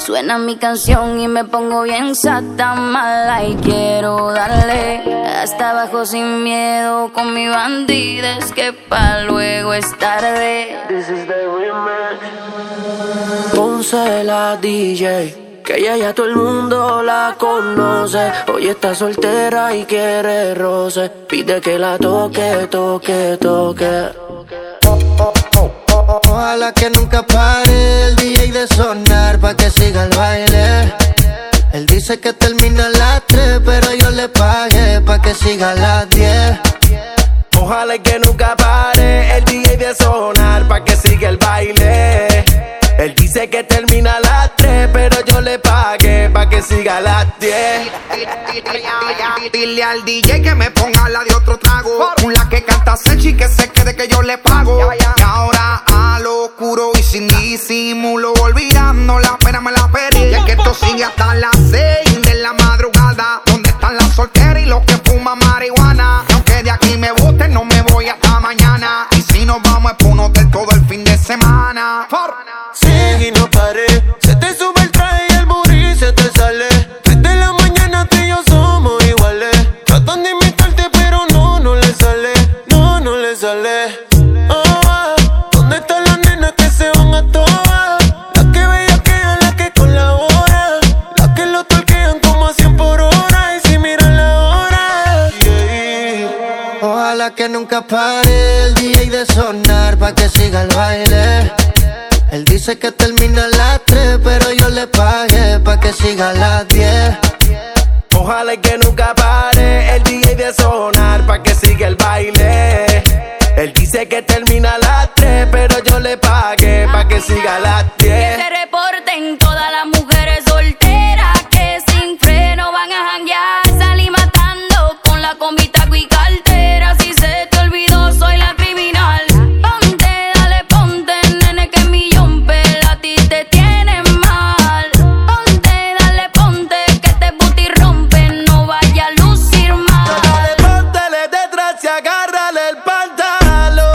Suena mi canción y me pongo bien sata mala y quiero darle hasta abajo sin miedo con mi bandida. Es que pa' luego es tarde. This is the remix. Ponce la DJ, que ella ya todo el mundo la conoce. Hoy está soltera y quiere roce. Pide que la toque, toque, toque. Ojalá que nunca pare el DJ de sonar pa' que siga el baile. Él dice que termina a las 3, pero yo le pagué pa' que siga a las 10. Ojalá que nunca pare el DJ de sonar pa' que siga el baile. Él dice que termina a las 3, pero yo le pagué pa' que siga a las 10. Dile al DJ que me ponga la de otro trago, la que canta Sechi, que se quede que yo le pago. Y ahora a lo oscuro y sin disimulo, olvidando la pena me la perdí. Y es que esto sigue hasta las 6 de la madrugada. ¿Dónde están las solteras y los que fuman marihuana? Aunque de aquí me boten, no me voy hasta mañana. Y si nos vamos es pa' un hotel todo el fin de semana. Sigue y no pare, se te sube el traje y el booty se te sale. 3 de la mañana tú y yo somos iguales. Tratan de imitarte pero no le sale. No le sale. ¿Dónde están las nenas que se van a todas? Las que bellaquean, las que colaboran, las que lo torquean como a 100 por hora. Y si miran la hora, Ojalá que nunca pare el DJ de sonar pa' que siga el baile. Él dice que termina a las 3, pero yo le pagué pa' que siga a las 10. Ojalá que nunca pare el DJ de sonar pa' que siga el baile. Él dice que termina a las 3, pero yo le pagué pa' que siga a las 10. Que se reporten todas las mujeres solteras que sin freno van a janguear. Salí matando con la combi, taco y cartera. Si se te olvidó, soy la criminal. Ponte, dale, ponte, nene, que mi jumper a ti te tiene mal. Ponte, dale, ponte, que este booty rompe, no vaya a lucir mal. Dale, póntele detrás y agárrale el pantalón.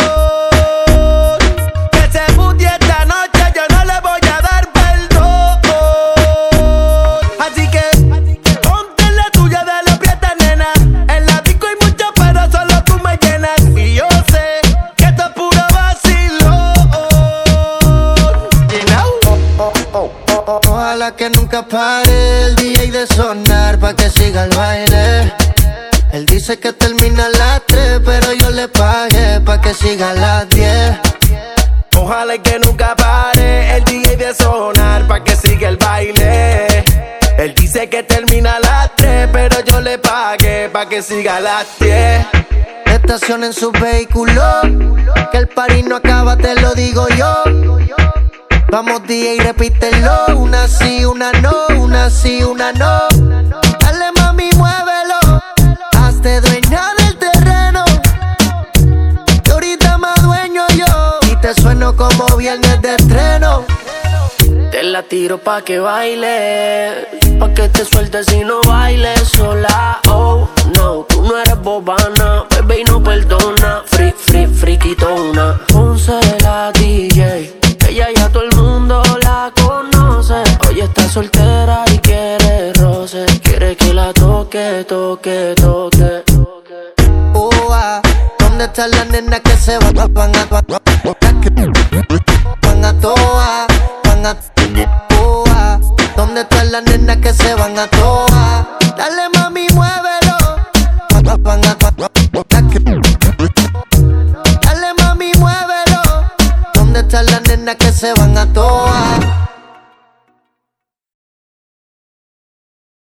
Que ese booty esta noche yo no le voy a dar perdón. Así que ponte la tuya, dale, aprieta, nena. En la disco hay mucho, pero solo tú me llenas. Y yo sé que esto es puro vacilón. You know? Ojalá que nunca pare el DJ de sonar pa' que siga el baile. Él dice que termina a las 3, pero yo le pagué pa' que siga a las 10. Ojalá que nunca pare el DJ de sonar pa' que siga el baile. Él dice que termina a las 3, pero yo le pagué pa' que siga a las 10. Estacionen su vehículo, que el party no acaba, te lo digo yo. Vamos DJ, repítelo, una sí, una no, una sí, una no. Dale mami, muévelo, hazte dueña del terreno, que ahorita más dueño yo. Y te sueno como viernes de estreno. Te la tiro pa' que baile, pa' que te sueltes y no bailes sola. Oh, no, tú no eres bobana, bebé y no perdona. Friquitona. Ponce la DJ, ella ya todo el mundo la conoce. Hoy está soltera y quiere roce. Quiere que la toque, toque, toque. ¿Dónde están las nenas que se van a toa? ¿Dónde están las nenas que se van a toa? Dale mami, muévelo. Dale mami, muévelo. ¿Dónde están las nenas que se van a toa?